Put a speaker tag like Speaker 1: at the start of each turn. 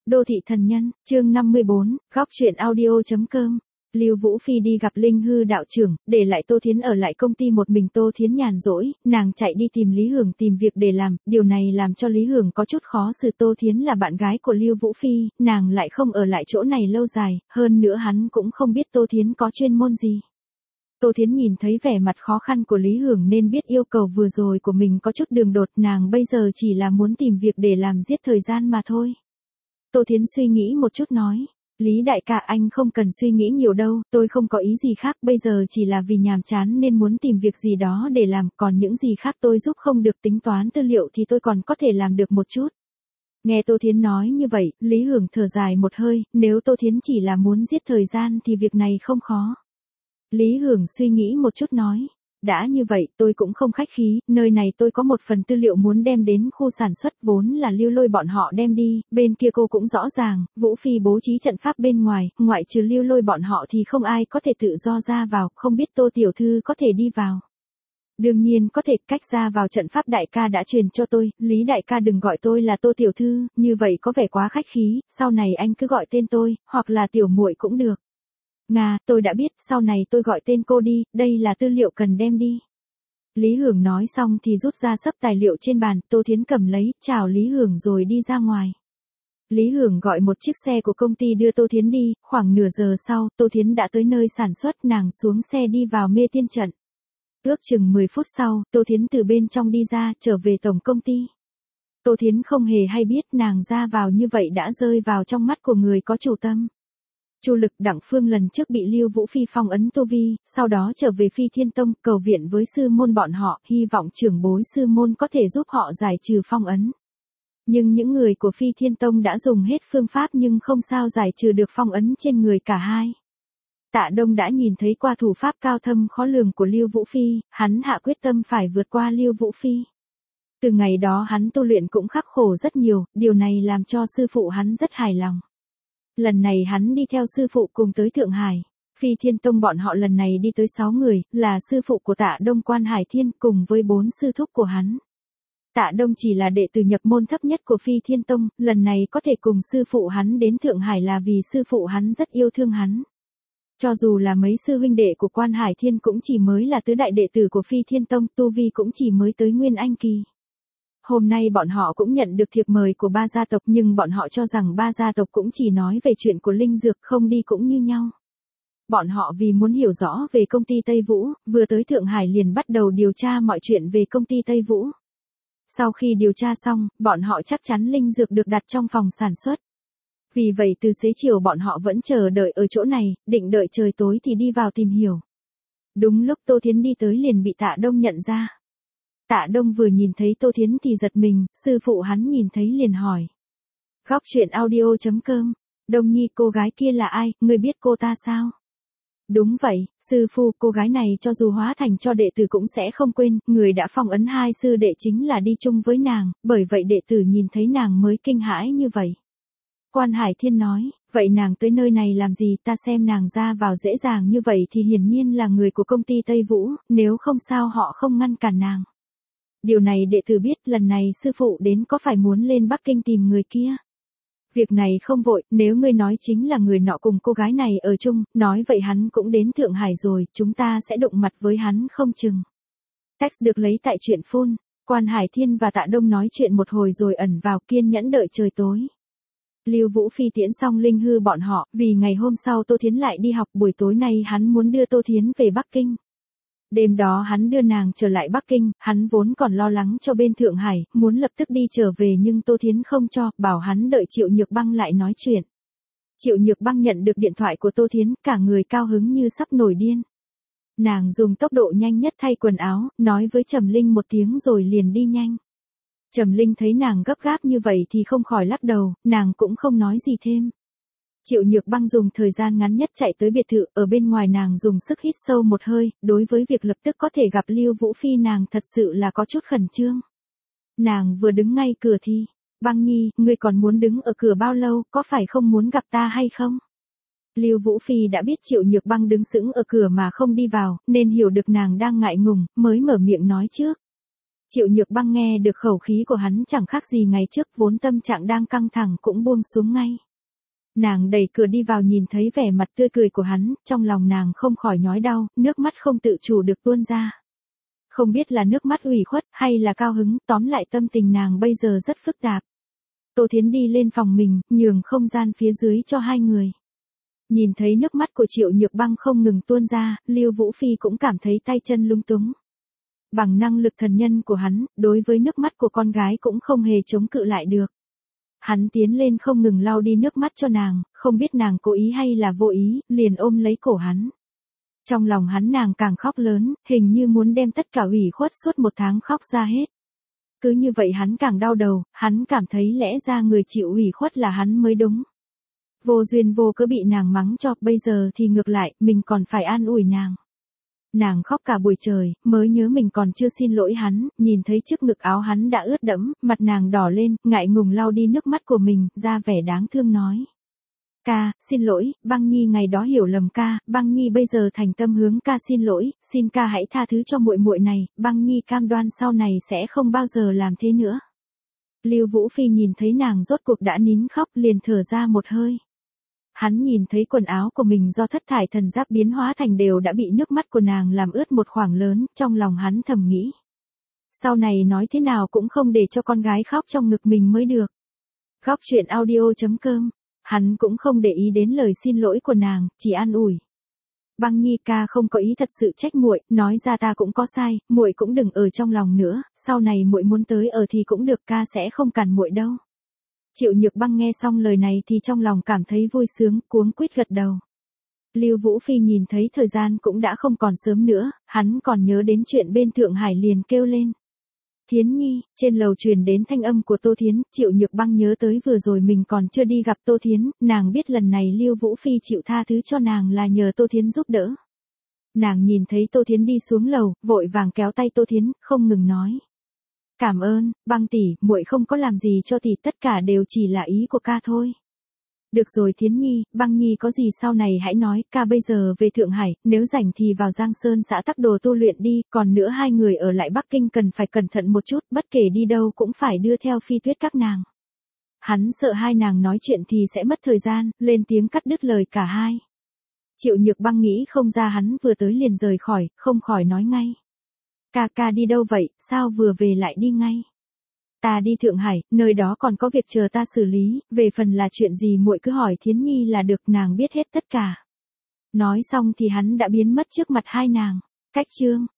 Speaker 1: Đô thị thần nhân, chương 54, góc truyện audio.com. Lưu Vũ Phi đi gặp Linh Hư đạo trưởng, để lại Tô Thiến ở lại công ty một mình. Tô Thiến nhàn rỗi, nàng chạy đi tìm Lý Hưởng tìm việc để làm, điều này làm cho Lý Hưởng có chút khó xử. Tô Thiến là bạn gái của Lưu Vũ Phi, nàng lại không ở lại chỗ này lâu dài, hơn nữa hắn cũng không biết Tô Thiến có chuyên môn gì. Tô Thiến nhìn thấy vẻ mặt khó khăn của Lý Hưởng nên biết yêu cầu vừa rồi của mình có chút đường đột, nàng bây giờ chỉ là muốn tìm việc để làm giết thời gian mà thôi. Tô Thiến suy nghĩ một chút nói, Lý đại ca anh không cần suy nghĩ nhiều đâu, tôi không có ý gì khác, bây giờ chỉ là vì nhàm chán nên muốn tìm việc gì đó để làm, còn những gì khác tôi giúp không được, tính toán tư liệu thì tôi còn có thể làm được một chút. Nghe Tô Thiến nói như vậy, Lý Hưởng thở dài một hơi, nếu Tô Thiến chỉ là muốn giết thời gian thì việc này không khó. Lý Hưởng suy nghĩ một chút nói, đã như vậy tôi cũng không khách khí, nơi này tôi có một phần tư liệu muốn đem đến khu sản xuất, vốn là Lưu Lôi bọn họ đem đi, bên kia cô cũng rõ ràng, Vũ Phi bố trí trận pháp bên ngoài, ngoại trừ Lưu Lôi bọn họ thì không ai có thể tự do ra vào, không biết Tô tiểu thư có thể đi vào. Đương nhiên có thể, cách ra vào trận pháp đại ca đã truyền cho tôi, Lý đại ca đừng gọi tôi là Tô tiểu thư, như vậy có vẻ quá khách khí, sau này anh cứ gọi tên tôi, hoặc là tiểu muội cũng được. Nga, tôi đã biết, sau này tôi gọi tên cô đi, đây là tư liệu cần đem đi. Lý Hưởng nói xong thì rút ra xấp tài liệu trên bàn, Tô Thiến cầm lấy, chào Lý Hưởng rồi đi ra ngoài. Lý Hưởng gọi một chiếc xe của công ty đưa Tô Thiến đi, khoảng nửa giờ sau, Tô Thiến đã tới nơi sản xuất, nàng xuống xe đi vào Mê Tiên Trận. Ước chừng 10 phút sau, Tô Thiến từ bên trong đi ra, trở về tổng công ty. Tô Thiến không hề hay biết nàng ra vào như vậy đã rơi vào trong mắt của người có chủ tâm. Chu Lực, Đặng Phương lần trước bị Lưu Vũ Phi phong ấn tu vi, sau đó trở về Phi Thiên Tông, cầu viện với sư môn bọn họ, hy vọng trưởng bối sư môn có thể giúp họ giải trừ phong ấn. Nhưng những người của Phi Thiên Tông đã dùng hết phương pháp nhưng không sao giải trừ được phong ấn trên người cả hai. Tạ Đông đã nhìn thấy qua thủ pháp cao thâm khó lường của Lưu Vũ Phi, hắn hạ quyết tâm phải vượt qua Lưu Vũ Phi. Từ ngày đó hắn tu luyện cũng khắc khổ rất nhiều, điều này làm cho sư phụ hắn rất hài lòng. Lần này hắn đi theo sư phụ cùng tới Thượng Hải. Phi Thiên Tông bọn họ lần này đi tới 6 người, là sư phụ của Tạ Đông Quan Hải Thiên cùng với 4 sư thúc của hắn. Tạ Đông chỉ là đệ tử nhập môn thấp nhất của Phi Thiên Tông, lần này có thể cùng sư phụ hắn đến Thượng Hải là vì sư phụ hắn rất yêu thương hắn. Cho dù là mấy sư huynh đệ của Quan Hải Thiên cũng chỉ mới là tứ đại đệ tử của Phi Thiên Tông, tu vi cũng chỉ mới tới Nguyên Anh kỳ. Hôm nay bọn họ cũng nhận được thiệp mời của 3 gia tộc nhưng bọn họ cho rằng 3 gia tộc cũng chỉ nói về chuyện của linh dược, không đi cũng như nhau. Bọn họ vì muốn hiểu rõ về công ty Tây Vũ, vừa tới Thượng Hải liền bắt đầu điều tra mọi chuyện về công ty Tây Vũ. Sau khi điều tra xong, bọn họ chắc chắn linh dược được đặt trong phòng sản xuất. Vì vậy từ xế chiều bọn họ vẫn chờ đợi ở chỗ này, định đợi trời tối thì đi vào tìm hiểu. Đúng lúc Tô Thiến đi tới liền bị Tạ Đông nhận ra. Tạ Đông vừa nhìn thấy Tô Thiến thì giật mình, sư phụ hắn nhìn thấy liền hỏi. Góc truyện audio.com, Đông Nhi, cô gái kia là ai, ngươi biết cô ta sao? Đúng vậy, sư phụ, cô gái này cho dù hóa thành cho đệ tử cũng sẽ không quên, người đã phong ấn hai sư đệ chính là đi chung với nàng, bởi vậy đệ tử nhìn thấy nàng mới kinh hãi như vậy. Quan Hải Thiên nói, vậy nàng tới nơi này làm gì, ta xem nàng ra vào dễ dàng như vậy thì hiển nhiên là người của công ty Tây Vũ, nếu không sao họ không ngăn cản nàng. Điều này đệ tử biết, lần này sư phụ đến có phải muốn lên Bắc Kinh tìm người kia. Việc này không vội, nếu ngươi nói chính là người nọ cùng cô gái này ở chung, nói vậy hắn cũng đến Thượng Hải rồi, chúng ta sẽ đụng mặt với hắn không chừng. Text được lấy tại truyện phun, Quan Hải Thiên và Tạ Đông nói chuyện một hồi rồi ẩn vào kiên nhẫn đợi trời tối. Lưu Vũ Phi tiễn xong Linh Hư bọn họ, vì ngày hôm sau Tô Thiến lại đi học, buổi tối nay hắn muốn đưa Tô Thiến về Bắc Kinh. Đêm đó hắn đưa nàng trở lại Bắc Kinh, hắn vốn còn lo lắng cho bên Thượng Hải, muốn lập tức đi trở về nhưng Tô Thiến không cho, bảo hắn đợi Triệu Nhược Băng lại nói chuyện. Triệu Nhược Băng nhận được điện thoại của Tô Thiến, cả người cao hứng như sắp nổi điên. Nàng dùng tốc độ nhanh nhất thay quần áo, nói với Trầm Linh một tiếng rồi liền đi nhanh. Trầm Linh thấy nàng gấp gáp như vậy thì không khỏi lắc đầu, nàng cũng không nói gì thêm. Triệu Nhược Băng dùng thời gian ngắn nhất chạy tới biệt thự, ở bên ngoài nàng dùng sức hít sâu một hơi, đối với việc lập tức có thể gặp Lưu Vũ Phi nàng thật sự là có chút khẩn trương. Nàng vừa đứng ngay cửa thì, Băng Nhi, ngươi còn muốn đứng ở cửa bao lâu, có phải không muốn gặp ta hay không? Lưu Vũ Phi đã biết Triệu Nhược Băng đứng sững ở cửa mà không đi vào, nên hiểu được nàng đang ngại ngùng, mới mở miệng nói trước. Triệu Nhược Băng nghe được khẩu khí của hắn chẳng khác gì ngày trước, vốn tâm trạng đang căng thẳng cũng buông xuống ngay. Nàng đẩy cửa đi vào, nhìn thấy vẻ mặt tươi cười của hắn, trong lòng nàng không khỏi nhói đau, nước mắt không tự chủ được tuôn ra. Không biết là nước mắt ủy khuất hay là cao hứng, tóm lại tâm tình nàng bây giờ rất phức tạp. Tô Thiến đi lên phòng mình, nhường không gian phía dưới cho hai người. Nhìn thấy nước mắt của Triệu Nhược Băng không ngừng tuôn ra, Lưu Vũ Phi cũng cảm thấy tay chân lung túng. Bằng năng lực thần nhân của hắn, đối với nước mắt của con gái cũng không hề chống cự lại được. Hắn tiến lên không ngừng lau đi nước mắt cho nàng, không biết nàng cố ý hay là vô ý, liền ôm lấy cổ hắn. Trong lòng hắn nàng càng khóc lớn, hình như muốn đem tất cả ủy khuất suốt một tháng khóc ra hết. Cứ như vậy hắn càng đau đầu, hắn cảm thấy lẽ ra người chịu ủy khuất là hắn mới đúng. Vô duyên vô cớ bị nàng mắng cho, bây giờ thì ngược lại, mình còn phải an ủi nàng. Nàng khóc cả buổi trời, mới nhớ mình còn chưa xin lỗi hắn, nhìn thấy chiếc ngực áo hắn đã ướt đẫm, mặt nàng đỏ lên, ngại ngùng lau đi nước mắt của mình, ra vẻ đáng thương nói. Ca, xin lỗi, Băng Nhi ngày đó hiểu lầm ca, Băng Nhi bây giờ thành tâm hướng ca xin lỗi, xin ca hãy tha thứ cho muội muội này, Băng Nhi cam đoan sau này sẽ không bao giờ làm thế nữa. Lưu Vũ Phi nhìn thấy nàng rốt cuộc đã nín khóc, liền thở ra một hơi. Hắn nhìn thấy quần áo của mình do thất thải thần giáp biến hóa thành đều đã bị nước mắt của nàng làm ướt một khoảng lớn, trong lòng hắn thầm nghĩ. Sau này nói thế nào cũng không để cho con gái khóc trong ngực mình mới được. Góc truyện audio.com. Hắn cũng không để ý đến lời xin lỗi của nàng, chỉ an ủi. Băng Nhi ca không có ý thật sự trách muội, nói ra ta cũng có sai, muội cũng đừng ở trong lòng nữa, sau này muội muốn tới ở thì cũng được, ca sẽ không cản muội đâu. Triệu Nhược Băng nghe xong lời này thì trong lòng cảm thấy vui sướng, cuống quýt gật đầu. Lưu Vũ Phi nhìn thấy thời gian cũng đã không còn sớm nữa, hắn còn nhớ đến chuyện bên Thượng Hải liền kêu lên. Thiến Nhi, trên lầu truyền đến thanh âm của Tô Thiến, Triệu Nhược Băng nhớ tới vừa rồi mình còn chưa đi gặp Tô Thiến, nàng biết lần này Lưu Vũ Phi chịu tha thứ cho nàng là nhờ Tô Thiến giúp đỡ. Nàng nhìn thấy Tô Thiến đi xuống lầu, vội vàng kéo tay Tô Thiến, không ngừng nói. Cảm ơn, Băng tỷ, muội không có làm gì cho tỷ, tất cả đều chỉ là ý của ca thôi. Được rồi Thiến Nhi, Băng Nhi có gì sau này hãy nói, ca bây giờ về Thượng Hải, nếu rảnh thì vào Giang Sơn xã Tắc Đồ tu luyện đi, còn nữa hai người ở lại Bắc Kinh cần phải cẩn thận một chút, bất kể đi đâu cũng phải đưa theo Phi Tuyết các nàng. Hắn sợ hai nàng nói chuyện thì sẽ mất thời gian, lên tiếng cắt đứt lời cả hai. Triệu Nhược Băng nghĩ không ra hắn vừa tới liền rời khỏi, không khỏi nói ngay. Ca đi đâu vậy, sao vừa về lại đi ngay? Ta đi Thượng Hải, nơi đó còn có việc chờ ta xử lý, về phần là chuyện gì muội cứ hỏi Thiến Nhi là được, nàng biết hết tất cả. Nói xong thì hắn đã biến mất trước mặt hai nàng. Cách chương